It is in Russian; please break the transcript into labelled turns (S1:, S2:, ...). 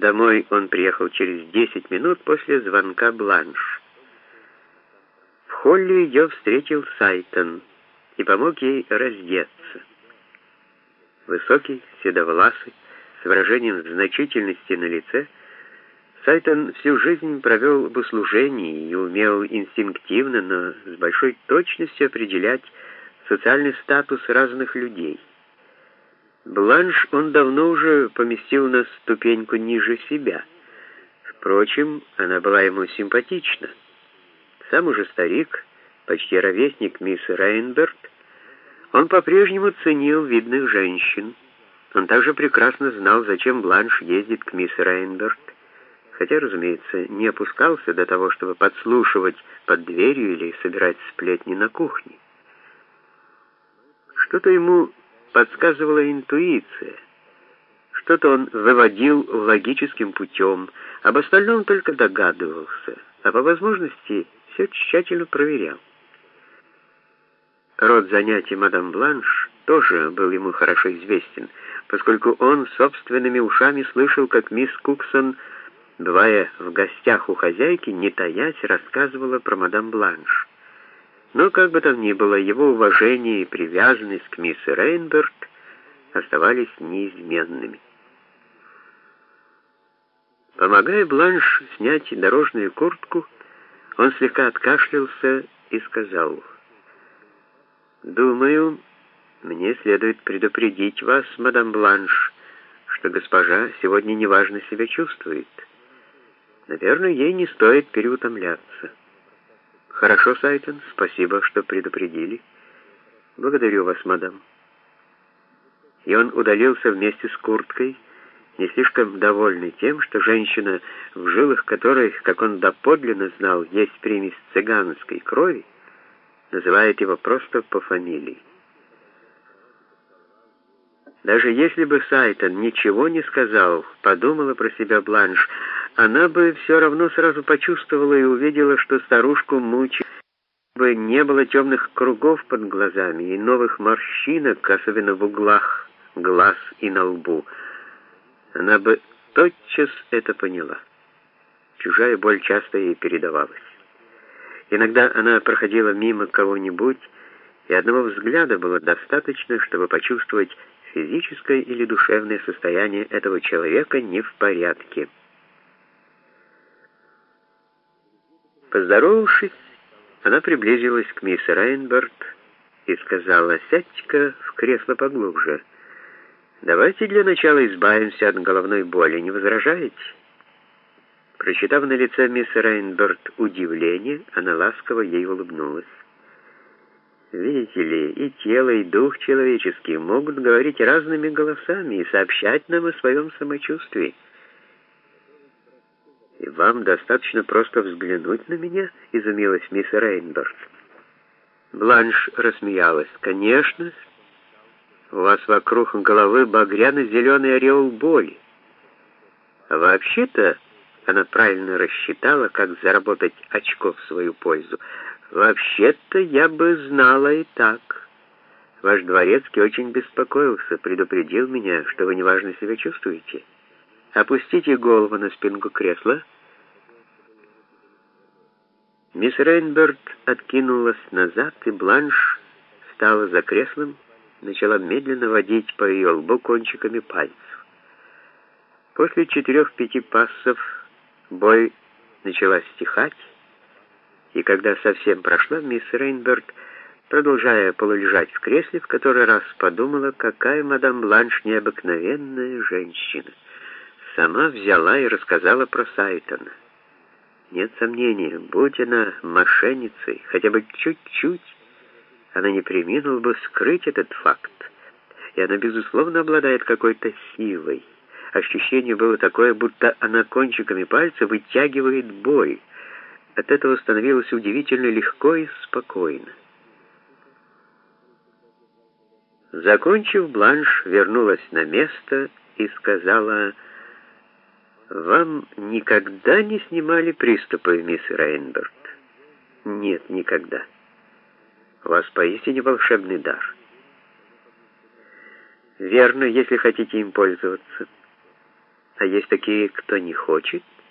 S1: Домой он приехал через 10 минут после звонка Бланш. В холле ее встретил Сайтон и помог ей раздеться. Высокий, седовласый, с выражением значительности на лице, Сайтон всю жизнь провел в услужении и умел инстинктивно, но с большой точностью определять социальный статус разных людей. Бланш он давно уже поместил на ступеньку ниже себя. Впрочем, она была ему симпатична. Сам уже старик, почти ровесник мисс Рейнберт, он по-прежнему ценил видных женщин. Он также прекрасно знал, зачем Бланш ездит к мисс Рейнберт, хотя, разумеется, не опускался до того, чтобы подслушивать под дверью или собирать сплетни на кухне. Что-то ему подсказывала интуиция. Что-то он выводил логическим путем, об остальном только догадывался, а по возможности все тщательно проверял. Род занятий мадам Бланш тоже был ему хорошо известен, поскольку он собственными ушами слышал, как мисс Куксон, бывая в гостях у хозяйки, не таясь, рассказывала про мадам Бланш. Но, как бы там ни было, его уважение и привязанность к мисс Рейнберт оставались неизменными. Помогая Бланш снять дорожную куртку, он слегка откашлялся и сказал: «Думаю, мне следует предупредить вас, мадам Бланш, что госпожа сегодня неважно себя чувствует. Наверное, ей не стоит переутомляться». «Хорошо, Сайтон, спасибо, что предупредили. Благодарю вас, мадам». И он удалился вместе с курткой, не слишком довольный тем, что женщина, в жилах которой, как он доподлинно знал, есть примесь цыганской крови, называет его просто по фамилии. Даже если бы Сайтон ничего не сказал, подумала про себя Бланш, она бы все равно сразу почувствовала и увидела, что старушку мучает, бы не было темных кругов под глазами и новых морщинок, особенно в углах глаз и на лбу. Она бы тотчас это поняла. Чужая боль часто ей передавалась. Иногда она проходила мимо кого-нибудь, и одного взгляда было достаточно, чтобы почувствовать физическое или душевное состояние этого человека не в порядке. Поздоровавшись, она приблизилась к мисс Рейнберт и сказала: «Сядьте-ка в кресло поглубже. Давайте для начала избавимся от головной боли, не возражаете?» Прочитав на лице мисс Рейнберт удивление, она ласково ей улыбнулась. «Видите ли, и тело, и дух человеческий могут говорить разными голосами и сообщать нам о своем самочувствии. «И вам достаточно просто взглянуть на меня?» — изумилась мисс Рейнберт. Бланш рассмеялась. «Конечно, у вас вокруг головы багряно-зеленый ореол боли. А вообще-то, она правильно рассчитала, как заработать очко в свою пользу. Вообще-то я бы знала и так. Ваш дворецкий очень беспокоился, предупредил меня, что вы неважно себя чувствуете. Опустите голову на спинку кресла». Мисс Рейнберт откинулась назад, и Бланш встала за креслом, начала медленно водить по ее лбу кончиками пальцев. После 4-5 пассов боль начала стихать, и когда совсем прошла, мисс Рейнберт, продолжая полулежать в кресле, в который раз подумала, какая мадам Бланш необыкновенная женщина. Сама взяла и рассказала про Сайтона. Нет сомнения, будь она мошенницей, хотя бы чуть-чуть, она не преминула бы скрыть этот факт. И она, безусловно, обладает какой-то силой. Ощущение было такое, будто она кончиками пальца вытягивает боль. От этого становилось удивительно легко и спокойно. Закончив, Бланш вернулась на место и сказала: «Вам никогда не снимали приступы, мисс Рейнберт?» «Нет, никогда. У вас поистине волшебный дар». «Верно, если хотите им пользоваться. А есть такие, кто не хочет.